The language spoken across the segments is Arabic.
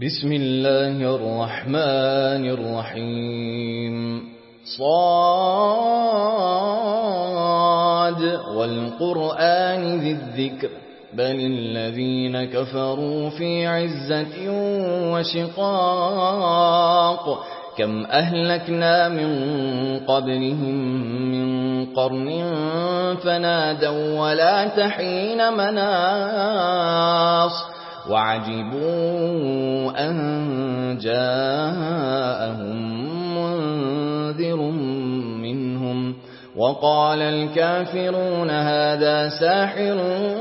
بسم الله الرحمن الرحيم صاد والقرآن ذي الذكر بل الذين كفروا في عزة وشقاق كم أهلكنا من قبلهم من قرن فنادوا ولا تحين مناص وعجبوا أن جاءهم منذر منهم وقال الكافرون هذا ساحر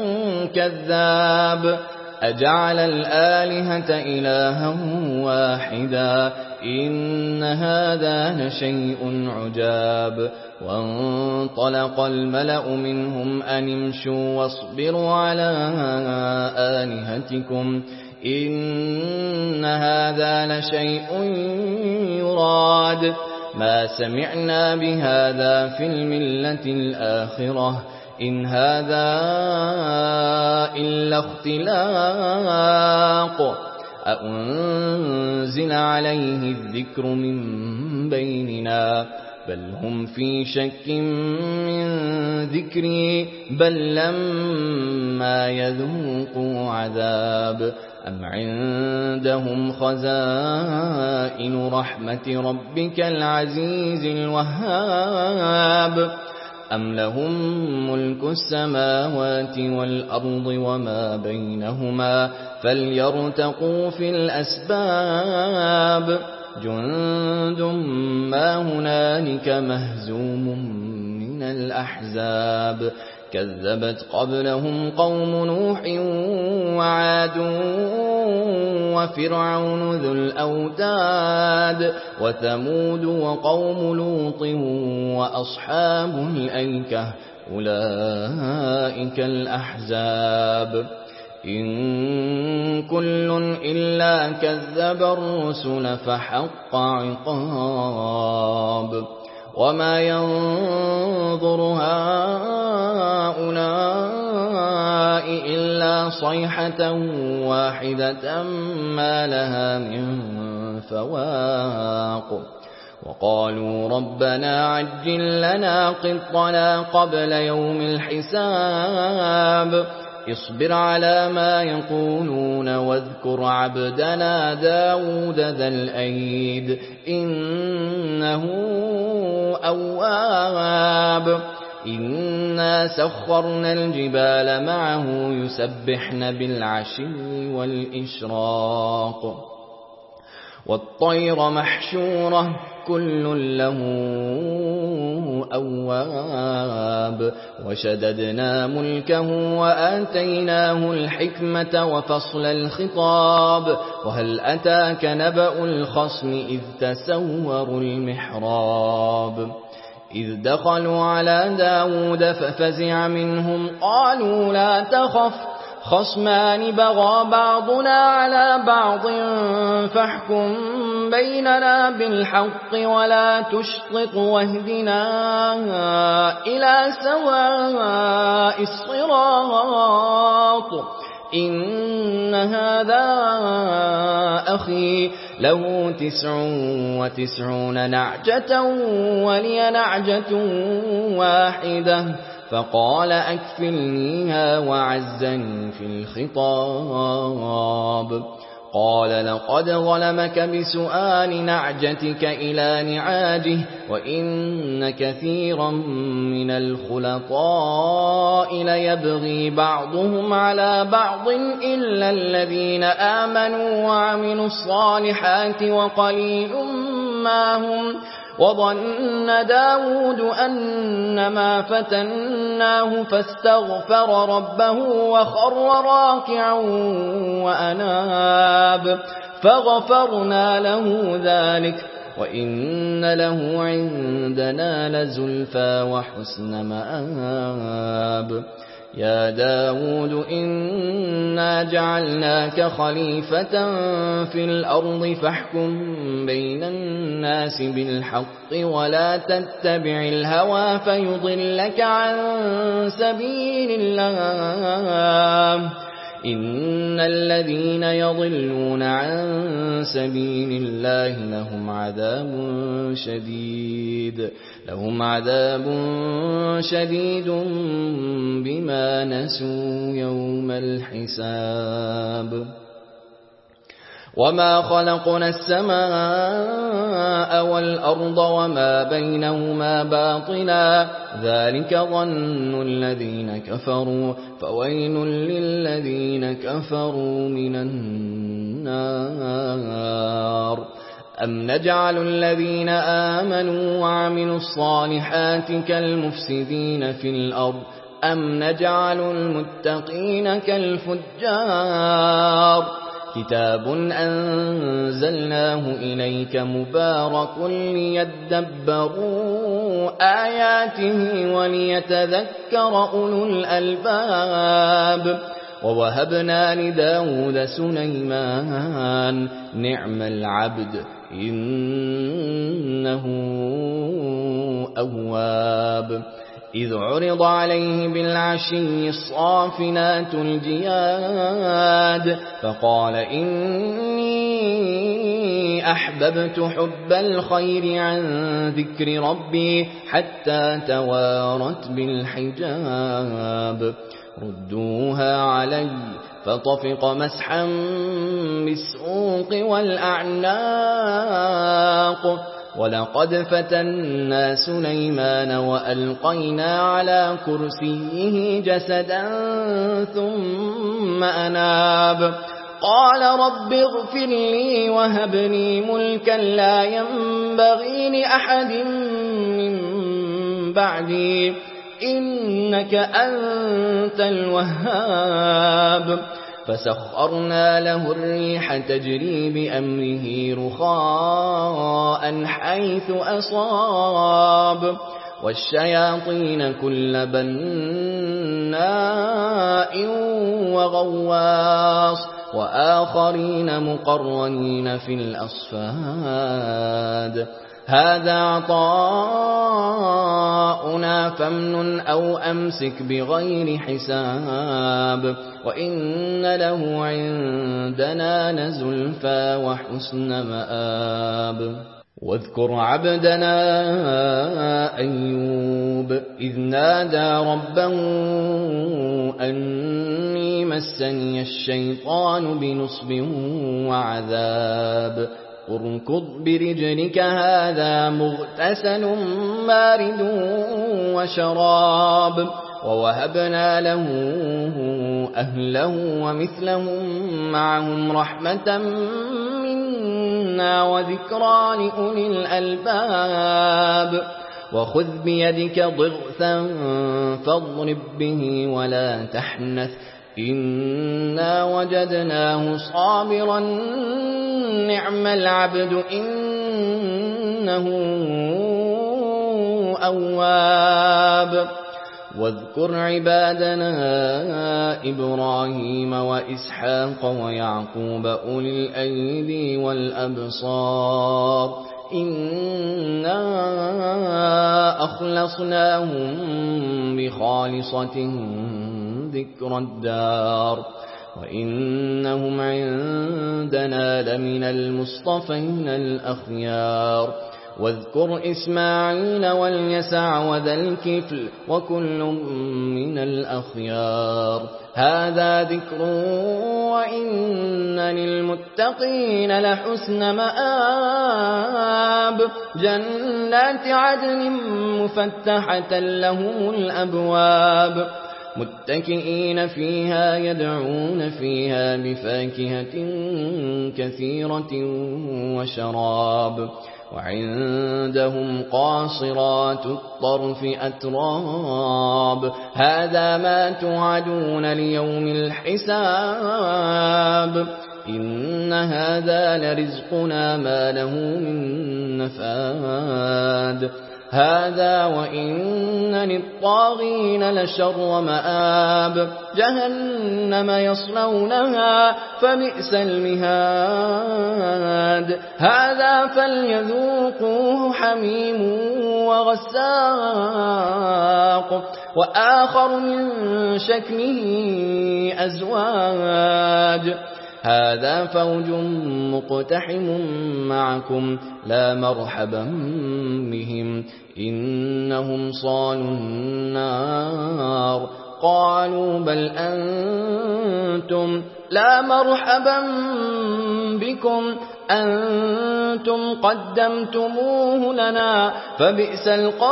كذاب أجعل الآلهة إلها واحدا إن هذا لشيء عجاب وانطلق الملأ منهم أن امشوا واصبروا على آلهتكم إن هذا لشيء يراد ما سمعنا بهذا في الملة الآخرة إن هذا إلا اختلاق أأنزل عليه الذكر من بيننا بل هم في شك من ذكري بل لما يذوقوا عذاب أم عندهم خزائن رحمة ربك العزيز الوهاب أم لهم ملك السماوات والأرض وما بينهما فليرتقوا في الأسباب جند ما هنالك مهزوم من الأحزاب كذبت قبلهم قوم نوح وعاد وفرعون ذو الأوتاد وثمود وقوم لوط وأصحاب الأيكة أولئك الأحزاب إن كل إلا كذب الرسل فحق عقاب وما ينظر هؤلاء إلا صيحة واحدة ما لها من فواق وقالوا ربنا عجل لنا قطنا قبل يوم الحساب اصبر على ما يقولون واذكر عبدنا داود ذا الأيد إنه أواب إنا سخرنا الجبال معه يسبحن بالعشي والإشراق والطير محشورة كل له أواب وشددنا ملكه وآتيناه الحكمة وفصل الخطاب وهل أتاك نبأ الخصم إذ تسوروا المحراب إذ دخلوا على داود ففزع منهم قالوا لا تخف خصمان بغى بعضنا على بعض فاحكم بيننا بالحق ولا تشطط واهدنا إلى سواء الصراط إن هذا أخي له 99 نعجة ولي نعجة واحدة فقال أكفلنيها وعزني في الخطاب قال لقد ظلمك بسؤال نعجتك إلى نعاجه وإن كثيرا من الخلطاء ليبغي بعضهم على بعض إلا الذين آمنوا وعملوا الصالحات وقليل ما هم وظن داود أنما فتناه فاستغفر ربه وخر راكعا وأناب فغفرنا له ذلك وإن له عندنا لزلفى وحسن مآب يا داود إنا جعلناك خليفة في الأرض فاحكم بين الناس بالحق ولا تتبع الهوى فيضلك عن سبيل الله إن الذين يضلون عن سبيل الله لهم عذاب شديد بما نسوا يوم الحساب. وما خلقنا السماء والأرض وما بينهما باطلا ذلك ظن الذين كفروا فويل للذين كفروا من النار. أم نجعل الذين آمنوا وعملوا الصالحات كالمفسدين في الأرض أم نجعل المتقين كالفجار. كتاب أنزلناه إليك مبارك ليدبروا آياته وليتذكر أولو الألباب. ووهبنا لداود سليمان نعم العبد إنه أواب. إذ عرض عليه بالعشي الصافنات الجياد فقال إني أحببت حب الخير عن ذكر ربي حتى توارت بالحجاب. ردوها علي فطفق مسحا بالسوق والأعناق. ولقد فتنا سليمان وألقينا على كرسيه جسدا ثم أناب. قال رب اغفر لي وهب لي ملكا لا ينبغي لأحد من بعدي إنك أنت الوهاب. فسخرنا له الريح تجري بأمره رخاء حيث أصاب والشياطين كل بناء وغواص وآخرين مقرنين في الأصفاد. هذا عطاؤنا فامنن أو أمسك بغير حساب وإن له عندنا لزلفى وحسن مآب. واذكر عبدنا أيوب إذ نادى ربه أني مسني الشيطان بنصب وعذاب. اركض برجلك هذا مغتسل بارد وشراب. ووهبنا له أهله ومثلهم معهم رحمة منا وذكرى لأولي الألباب. وخذ بيدك ضغثا فاضرب به ولا تحنث إنا وجدناه صابرا نعم العبد إنه أواب. واذكر عبادنا إبراهيم وإسحاق ويعقوب أولي الأيدي والأبصار إنا أخلصناهم بخالصة ذكر الدار وإنهم عندنا لمن المصطفين الأخيار. واذكر إسماعيل واليسع وذا الكفل وكل من الأخيار. هذا ذكر وإن للمتقين لحسن مآب. جنات عدن مفتحة لهم الأبواب متكئين فيها يدعون فيها بفاكهة كثيرة وشراب. وعندهم قاصرات الطرف أتراب. هذا ما توعدون ليوم الحساب إن هذا لرزقنا ما له من نفاد. هذا وإن للطاغين لشر مآب. جهنم يصلونها فبئس المهاد. هذا فليذوقوه حميم وغساق وآخر من شكله أزواج. هذا فوج مقتحم معكم لا مرحبا بهم إنهم صالوا النار قالوا بل أنتم لا مرحبا بكم أنتم قدمتموه لنا فبئس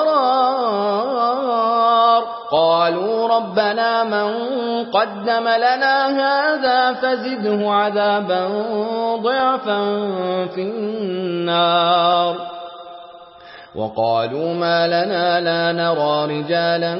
القرار قالوا ربنا من قدم لنا هذا فزده عذابا ضعفا في النار وقالوا ما لنا لا نرى رجالا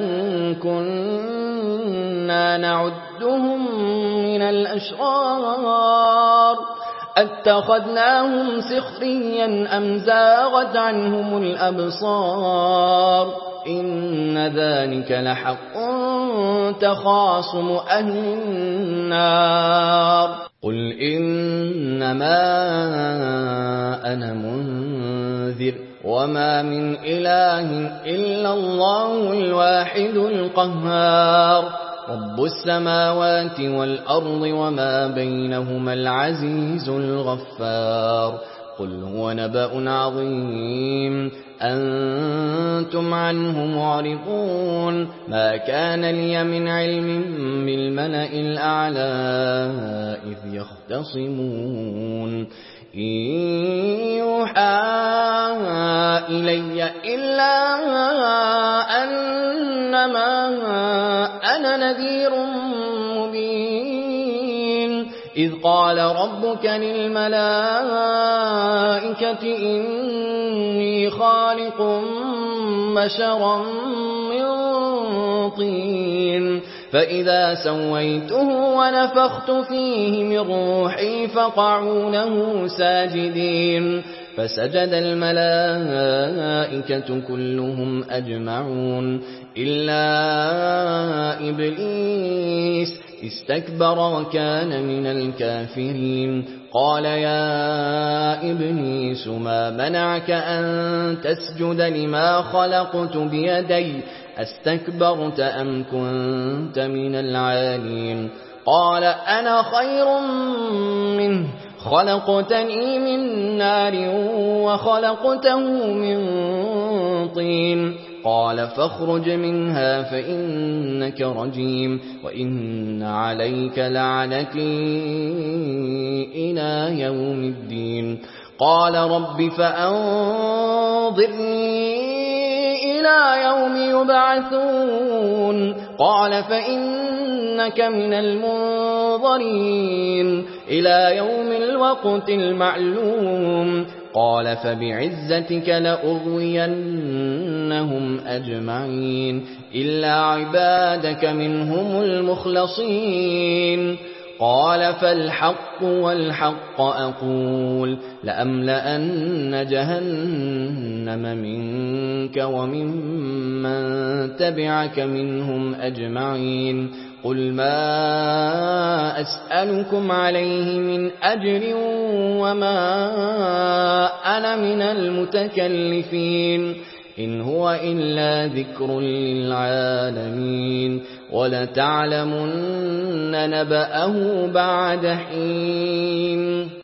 كنا نعدهم من الأشرار أتخذناهم سخريا أم زاغت عنهم الأبصار إن ذلك لحق تخاصم أهل النار قل إنما أنا منذر وما من إله إلا الله الواحد القهار رب السماوات والأرض وما بينهما العزيز الغفار قل هو نبأ عظيم أنتم عنه معرضون ما كان لي من علم بالملأ الأعلى إذ يختصمون إن يوحى إلي إلا أنما أنا نذير مبين إذ قال ربك للملائكة إني خالق بشرا من طين فإذا سويته ونفخت فيه من روحي فقعوا له ساجدين فسجد الملائكة كلهم أجمعون إلا إبليس استكبر وكان من الكافرين قال يا إبليس ما منعك أن تسجد لما خلقت بيدي أستكبرت أم كنت من العالين قال أنا خير منه خلقتني من نار وخلقته من طين قال فاخرج منها فإنك رجيم وإن عليك لعنتي إلى يوم الدين قال رب فأنظرني إلى يوم يبعثون قال فإنك من المنظرين إلى يوم الوقت المعلوم قال فبعزتك لأغوينهم أجمعين إلا عبادك منهم المخلصين قال فالحق والحق أقول لأملأن جهنم منك وممن تبعك منهم أجمعين قل ما أسألكم عليه من أجر وما أنا من المتكلفين إن هو إلا ذكر للعالمين ولتعلمن نبأه بعد حين